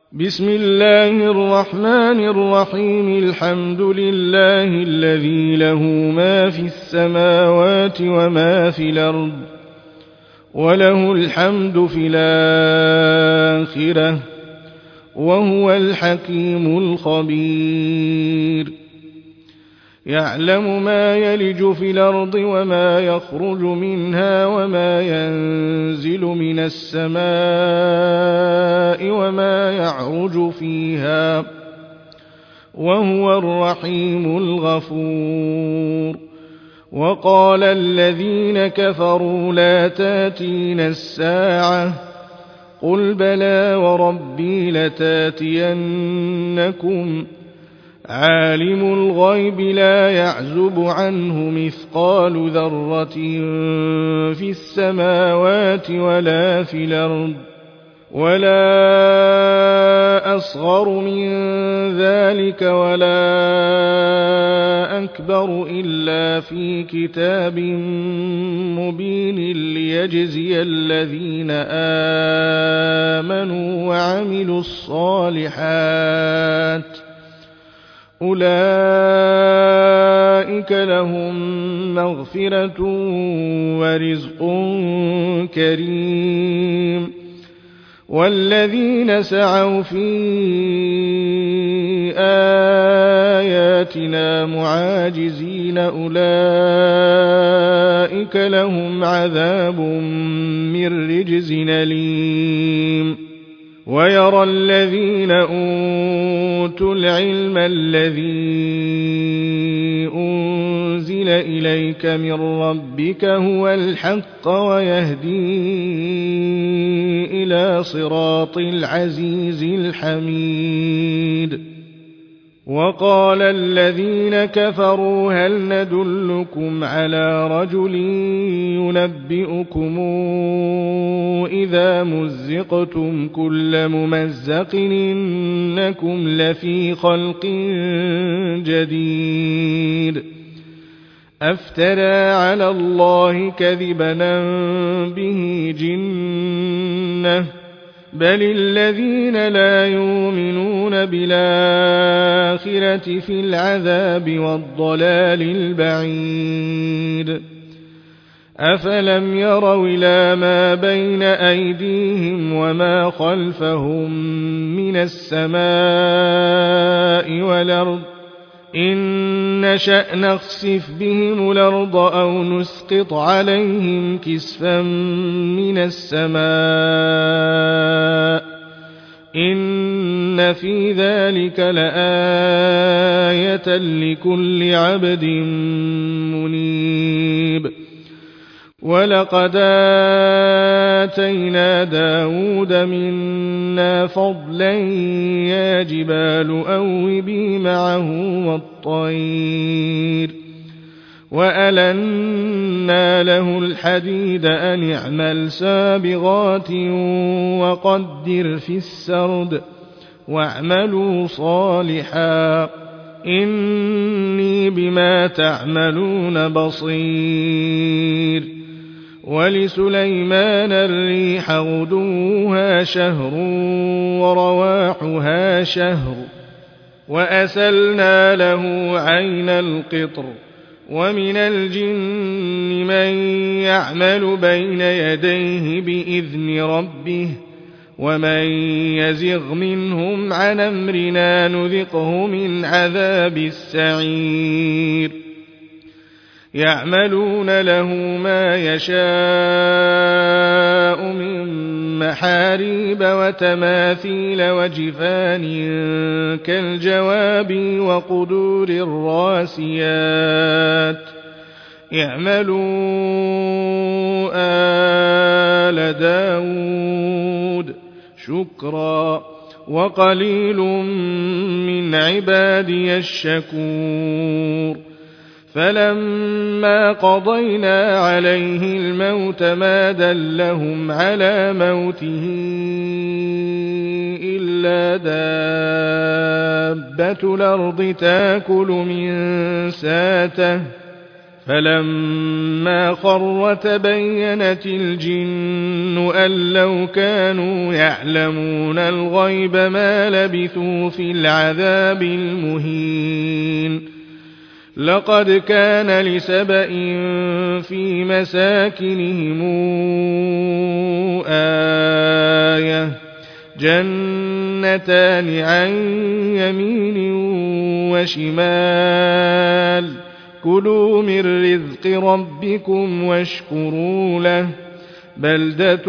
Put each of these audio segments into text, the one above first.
بسم الله الرحمن الرحيم. الحمد لله الذي له ما في السماوات وما في الأرض وله الحمد في الآخرة وهو الحكيم الخبير. يعلم ما يلج في الأرض وما يخرج منها وما ينزل من السماء وما يعرج فيها وهو الرحيم الغفور. وقال الذين كفروا لا تاتين الساعة قل بلى وربي لتاتينكم عالم الغيب لا يعزب عنه مثقال ذرة في السماوات ولا في الأرض ولا أصغر من ذلك ولا أكبر إلا في كتاب مبين ليجزي الذين آمنوا وعملوا الصالحات أولئك لهم مغفرة ورزق كريم. والذين سعوا في آياتنا معاجزين أولئك لهم عذاب من رجز أليم. ويرى الذين أوتوا العلم الذي أنزل إليك من ربك هو الحق ويهدي إلى صراط العزيز الحميد. وقال الذين كفروا هل ندلكم على رجل ينبئكم إذا مزقتم كل ممزق إنكم لفي خلق جديد أفترى على الله كذبا به جنة بل الذين لا يؤمنون بالآخرة في العذاب والضلال البعيد. أفلم يروا إلى ما بين أيديهم وما خلفهم من السماء والأرض إن نشأ نخسف بهم الأرض أو نسقط عليهم كسفا من السماء إن في ذلك لآية لكل عبد منيب. ولقد آتينا داود منا فضلا يا جبال أوبي معه والطير وألنا له الحديد أن اعمل سابغات وقدر في السرد واعملوا صالحا إني بما تعملون بصير. ولسليمان الريح غدوها شهر ورواحها شهر وأسلنا له عين القطر ومن الجن من يعمل بين يديه بإذن ربه ومن يزغ منهم عن أمرنا نذقه من عذاب السعير. يعملون له ما يشاء من محاريب وتماثيل وجفان كالجواب وقدور الراسيات اعملوا آل داود شكرا وقليل من عبادي الشكور. فلما قضينا عليه الموت ما دلهم على موته إلا دابة الأرض تأكل من ساته فلما خر تبينت الجن أن لو كانوا يعلمون الغيب ما لبثوا في العذاب المهين لقد كان لسبإ في مساكنهم آية جنتان عن يمين وشمال كلوا من رزق ربكم واشكروا له بلدة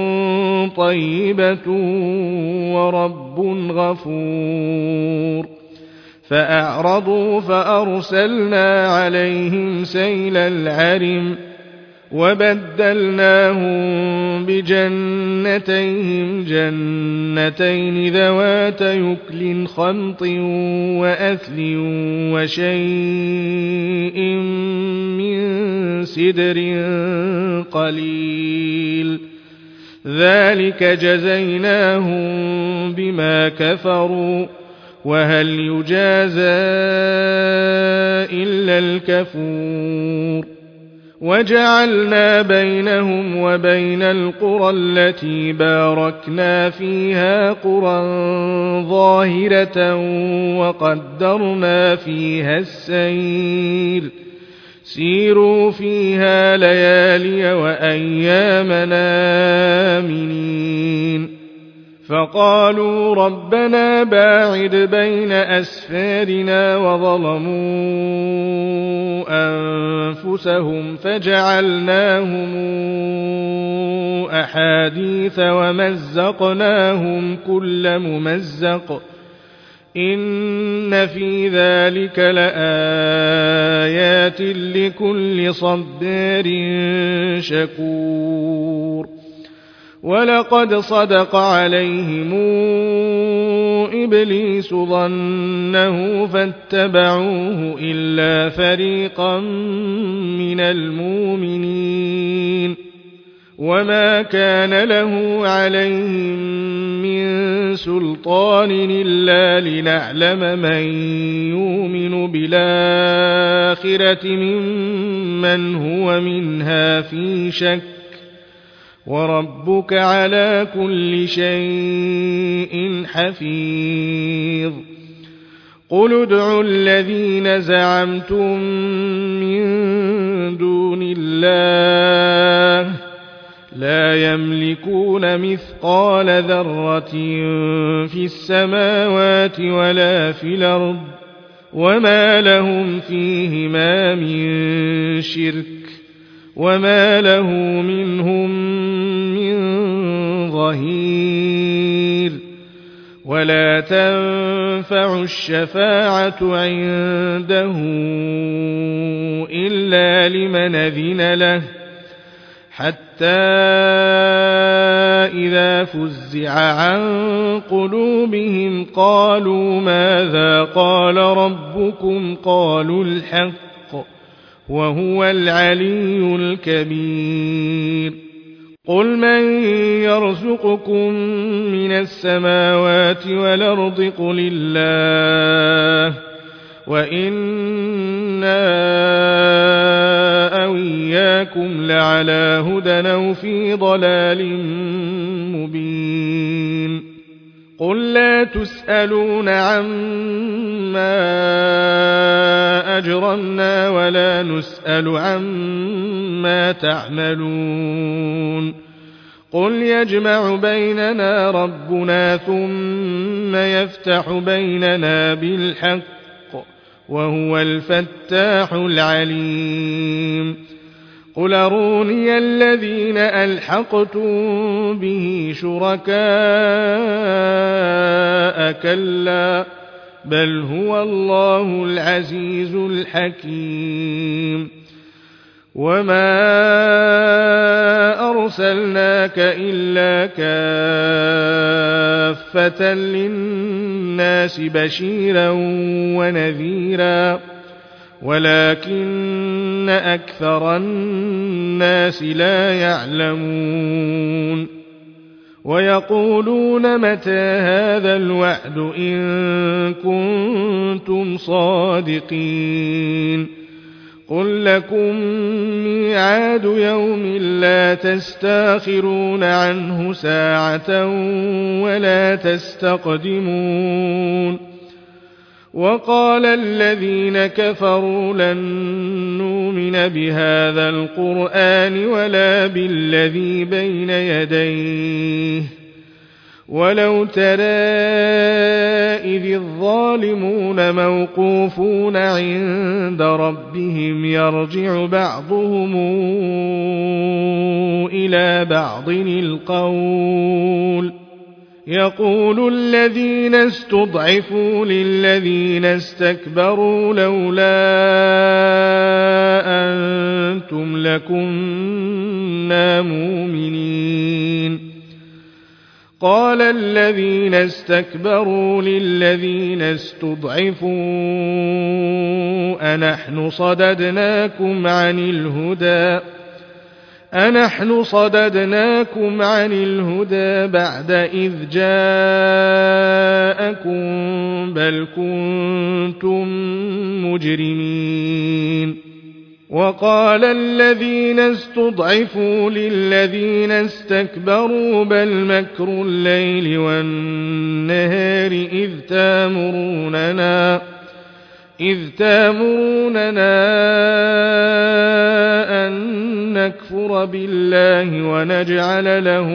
طيبة ورب غفور فأعرضوا فأرسلنا عليهم سيل العرم وبدلناهم بجنتيهم جنتين ذوات يكل خمط وأثل وشيء من سدر قليل ذلك جزيناهم بما كفروا وهل يجازى إلا الكفور وجعلنا بينهم وبين القرى التي باركنا فيها قرى ظاهرة وقدرنا فيها السير سيروا فيها ليالي وأيامنا آمنين فقالوا ربنا باعد بين أسفارنا وظلموا أنفسهم فجعلناهم أحاديث ومزقناهم كل ممزق إن في ذلك لآيات لكل صبار شكور ولقد صدق عليهم إبليس ظنه فاتبعوه إلا فريقا من المؤمنين وما كان له عليهم من سلطان إلا لنعلم من يؤمن بالآخرة ممن هو منها في شك وربك على كل شيء حفيظ قل ادعوا الذين زعمتم من دون الله لا يملكون مثقال ذرة في السماوات ولا في الأرض وما لهم فيهما من شرك وما له منهم من ظهير ولا تنفع الشفاعة عنده إلا لمن أذن له حتى إذا فزع عن قلوبهم قالوا ماذا قال ربكم قالوا الحق وهو العلي الكبير قل من يرزقكم من السماوات والأرض قل الله وإنا أو إياكم لعلى هدى أو في ضلال مبين قل لا تسألون عما أجرمنا ولا نسأل عما تعملون قل يجمع بيننا ربنا ثم يفتح بيننا بالحق وهو الفتاح العليم قل أروني الذين ألحقتم به شركاء كلا بل هو الله العزيز الحكيم وما أرسلناك إلا كافة للناس بشيرا ونذيرا ولكن أكثر الناس لا يعلمون ويقولون متى هذا الوعد إن كنتم صادقين قل لكم ميعاد يوم لا تستاخرون عنه ساعة ولا تستقدمون وقال الذين كفروا لن نؤمن بهذا القرآن ولا بالذي بين يديه ولو ترى إذ الظالمون موقوفون عند ربهم يرجع بعضهم إلى بعض القول يقول الذين استضعفوا للذين استكبروا لولا أنتم لكنا مؤمنين قال الذين استكبروا للذين استضعفوا أنحن صددناكم عن الهدى بعد إذ جاءكم بل كنتم مجرمين وقال الذين استضعفوا للذين استكبروا بل مكر الليل والنهار إذ تامروننا أن نكفر بالله ونجعل له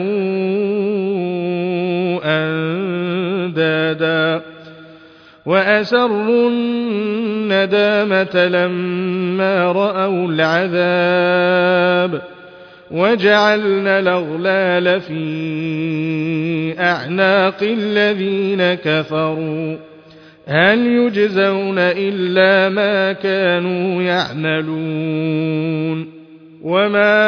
أندادا وأسروا الندامة لما رأوا العذاب وجعلنا الأغلال في أعناق الذين كفروا هل يجزون إلا ما كانوا يعملون وما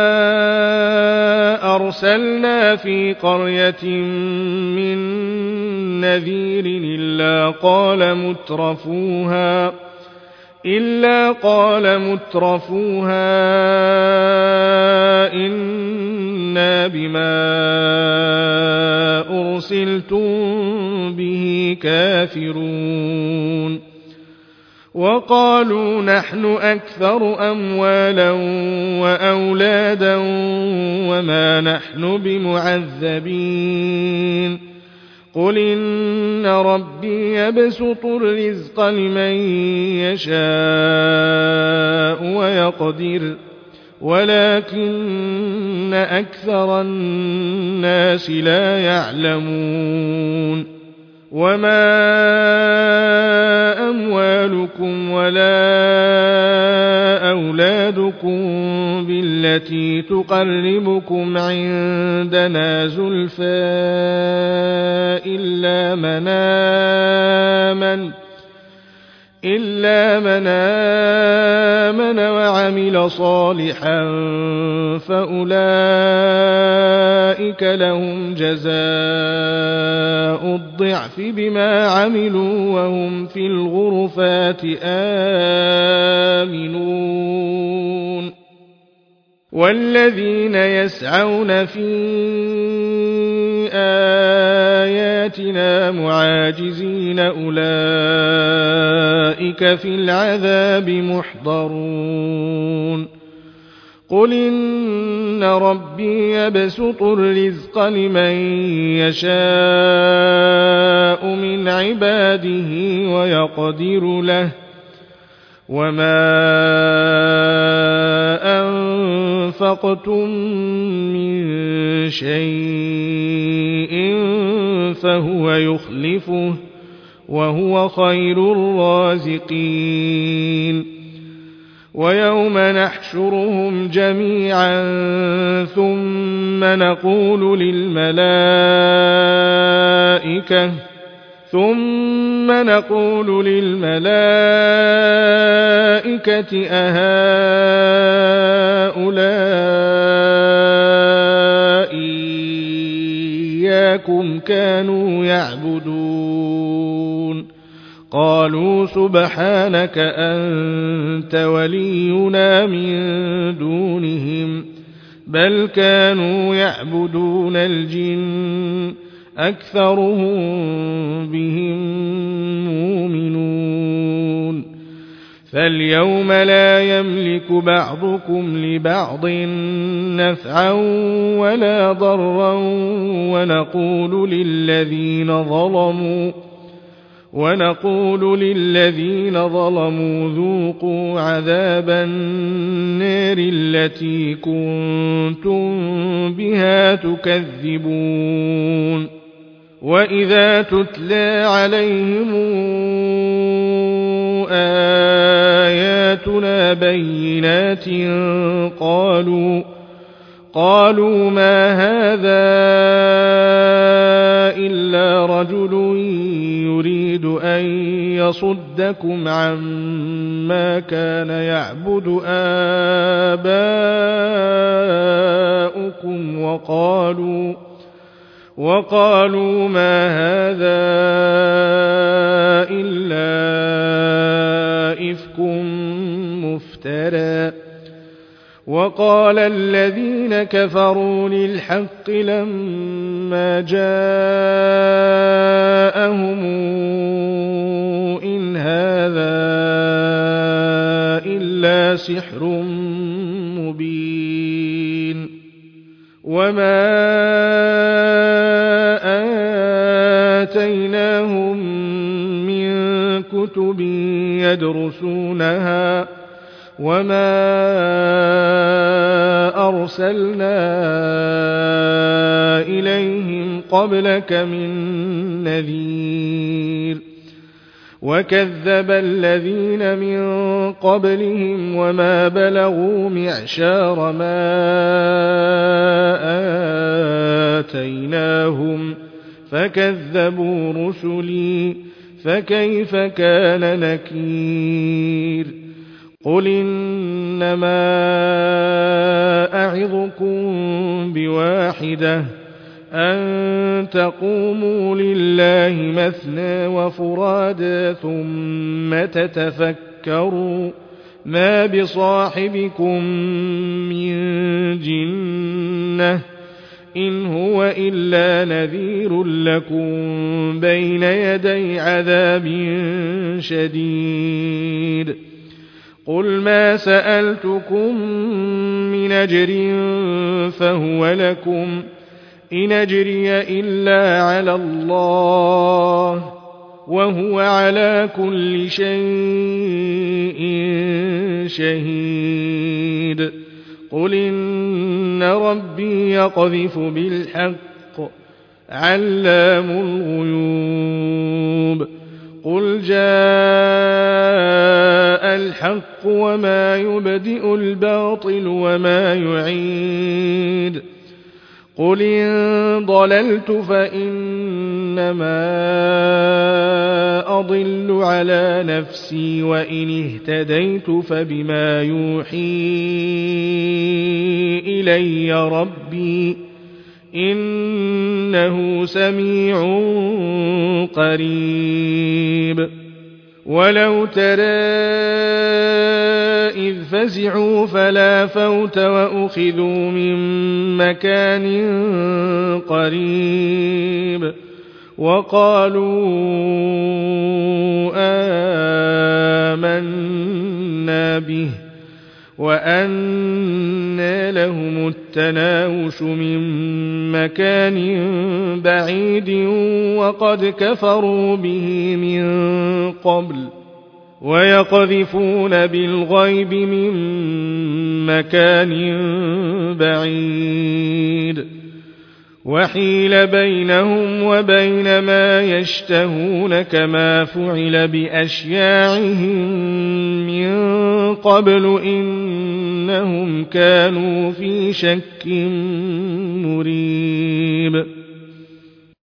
أرسلنا في قرية من نذير إلا قال مترفوها إنا بما أرسلتم به كافرون وقالوا نحن أكثر أموالا وأولادا وما نحن بمعذبين قل إن ربي يبسط الرزق لمن يشاء ويقدر ولكن أكثر الناس لا يعلمون وما أموالكم ولا أولادكم بالتي تقربكم عندنا زلفى إلا من آمن وعمل صالحا فأولئك لهم جزاء الضعف بما عملوا وهم في الغرفات آمنون والذين يسعون في آياتنا معاجزين أولئك في العذاب محضرون قل إن ربي يبسط الرزق لمن يشاء من عباده ويقدر له وما أنفقتم من شيء فهو يخلفه وهو خير الرازقين ويوم نحشرهم جميعا ثم نقول للملائكة أهؤلاء إياكم كانوا يعبدون قالوا سبحانك أنت ولينا من دونهم بل كانوا يعبدون الجن أكثرهم بهم مؤمنون فاليوم لا يملك بعضكم لبعض نفعا ولا ضرا ونقول للذين ظلموا ذوقوا عذاب النار التي كنتم بها تكذبون وإذا تتلى عليهم آياتنا بينات قالوا ما هذا إلا رجل يريد أن يصدكم عما كان يعبد آباؤكم وقالوا ما هذا إلا إفك مفترى وقال الذين كفروا للحق لما جاءهم إن هذا إلا سحر مبين وما آتيناهم من كتب يدرسونها وما أرسلنا إليهم قبلك من نذير وكذب الذين من قبلهم وما بلغوا معشار ما آتيناهم فكذبوا رسلي فكيف كان نكير قل إنما أعظكم بواحدة أن تقوموا لله مثنى وفرادا ثم تتفكروا ما بصاحبكم من جنة إن هو إلا نذير لكم بين يدي عذاب شديد قل ما سألتكم من أجر فهو لكم إن أجري إلا على الله وهو على كل شيء شهيد قل إن ربي يقذف بالحق علام الغيوب قل جاء الحق وما يبدئ الباطل وما يعيد قل إن ضللت فإنما أضل على نفسي وإن اهتديت فبما يوحي إلي ربي إنه سميع قريب ولو ترى إذ فزعوا فلا فوت وأخذوا من مكان قريب وقالوا آمنا به وأنى لهم التناوش من مكان بعيد وقد كفروا به من قبل ويقذفون بالغيب من مكان بعيد وحيل بينهم وبين ما يشتهون كما فعل بأشياعهم من قبل إنهم كانوا في شك مريب